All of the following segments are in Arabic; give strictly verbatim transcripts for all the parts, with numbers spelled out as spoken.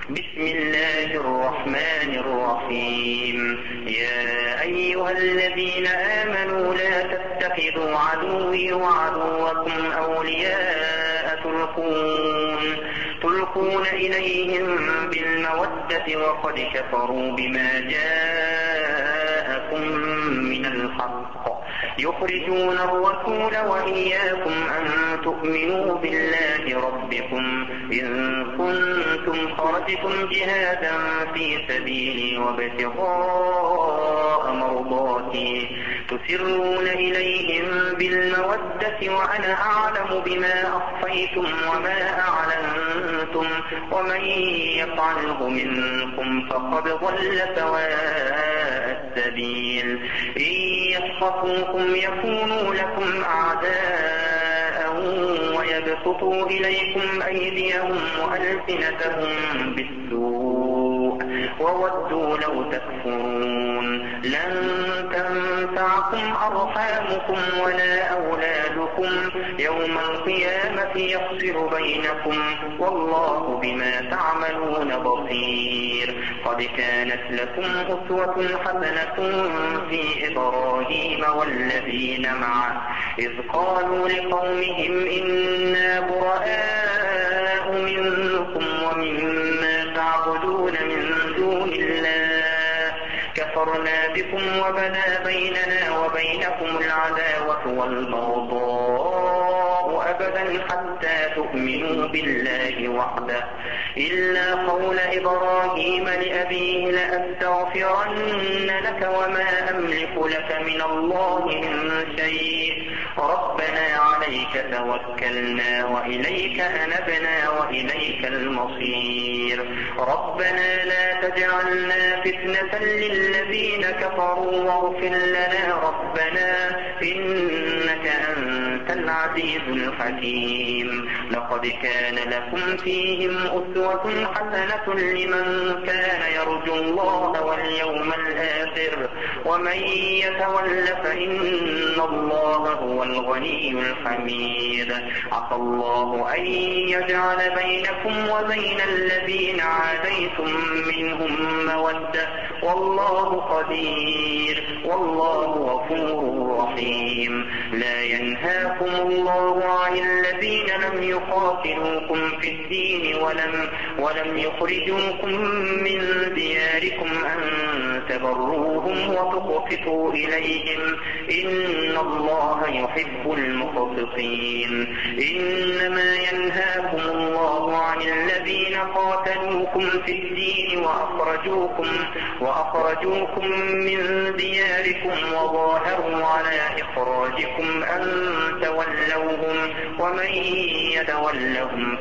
بسم الله الرحمن الرحيم. يا أيها الذين آمنوا لا تتخذوا عدوي وعدوكم أولياء تلقون, تلقون إليهم بالمودة وقد كفروا بما جاءكم من الحق يخرجون الرسول وإياكم أن تؤمنوا بالله ربكم إن كنتم خرجتم جهادا في سبيلي وابتغاء مرضاتي تسرون إليهم بالمودة وأنا أعلم بما أخفيتم وما أعلنتم ومن يفعله منكم فقد ضل سواء السبيل. إن يثقفوكم يكونوا لكم أعداء ويبسطوا إليكم أيديهم وألسنتهم بالسوء وودوا لو تكفرون. لن تنفعكم أرحامكم ولا أولادكم يوم القيامة يفصل بينكم والله بما تعملون بصير. قد كانت لكم أسوة حسنة في إبراهيم والذين معه إذ قالوا لقومهم إنا براء منكم ومما تعبدون من دون الله كفرنا بكم وبدا بيننا وبينكم العداوة والبغضاء أبدا حتى تؤمنوا بالله وحده إلا قول إبراهيم لأبيه لأستغفرن لك وما أملك لك من الله من شيء ربنا عليك توكلنا وإليك أنبنا وإليك المصير. ربنا لا تجعلنا فتنة للذين كفروا واغفر لنا ربنا إنك أنت العزيز الحكيم. لقد كان لكم فيهم أسوة حسنة لمن كان يرجو الله واليوم الآخر ومن يتول فإن الله هو الغني الحميد. عسى الله أن يجعل بينكم وبين الذين عاديتم منهم مودة والله قدير والله غفور رحيم. لا ينهاكم الله عن الذين لم يقاتلوكم في الدين ولم, ولم يخرجوكم من دياركم أن تبروهم وتقسطوا إليهم إن الله يحب المقسطين. إنما ينهاكم الله عن الذين قاتلوكم في الدين وأخرجوكم, وأخرجوكم من دياركم وظاهروا على إخراجكم أن تولوهم ومن يتولهم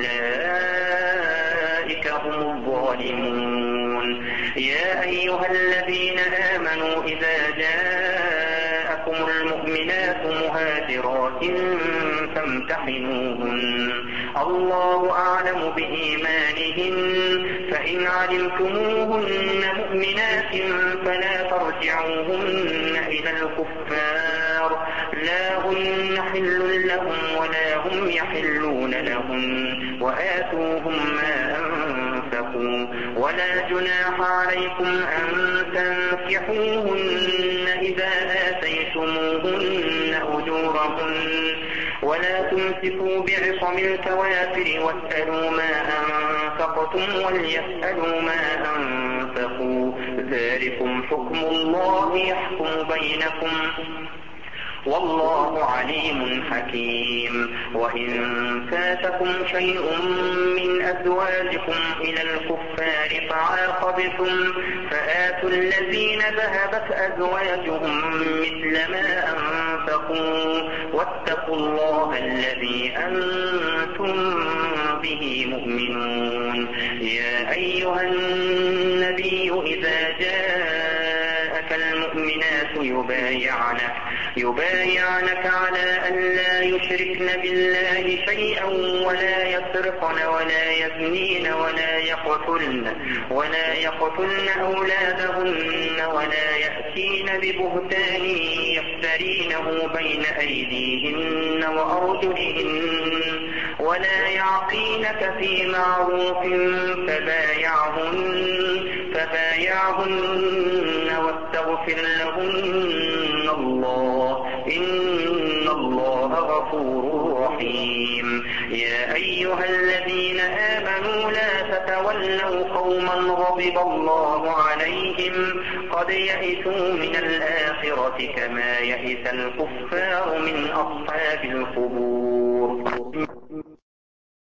فأولئك هم الظالمون. يا أيها الذين آمنوا إذا جاءكم المؤمنات مهاجرات فامتحنوهن الله أعلم بإيمانهن فإن علمتموهن مؤمنات فلا ترجعوهن إلى الكفار لا هن حل لهم ولا هم يحلون لهم وآتوهم ما أنفقوا ولا جناح عليكم أن تنكحوهن إذا آتيتموهن أجورهن ولا تمسكوا بعصم الكوافر واسألوا ما أنفقتم وليسألوا ما أنفقوا ذلكم حكم الله يحكم بينكم والله عليم حكيم. وإن فاتكم شيء من أزواجكم إلى الكفار فعاقبتم فآتوا الذين ذهبت أزواجهم مثل ما أنفقوا واتقوا الله الذي أنتم به مؤمنون. يا أيها النبي إذا جاءك المؤمنات يبايعنك يبايعنك على أن لا يشركن بالله شيئا ولا يسرقن ولا يزنين ولا يقتلن ولا يقتلن أولادهن ولا يأتين ببهتان يفترينه بين أيديهن وأرجلهن ولا يعصينك في معروف فبايعهن, فبايعهن واستغفر لهن الله إن الله غفور رحيم. يا أيها الذين آمنوا لا تتولوا قوما غضب الله عليهم قد يئسوا من الآخرة كما يئس الكفار من أصحاب القبور.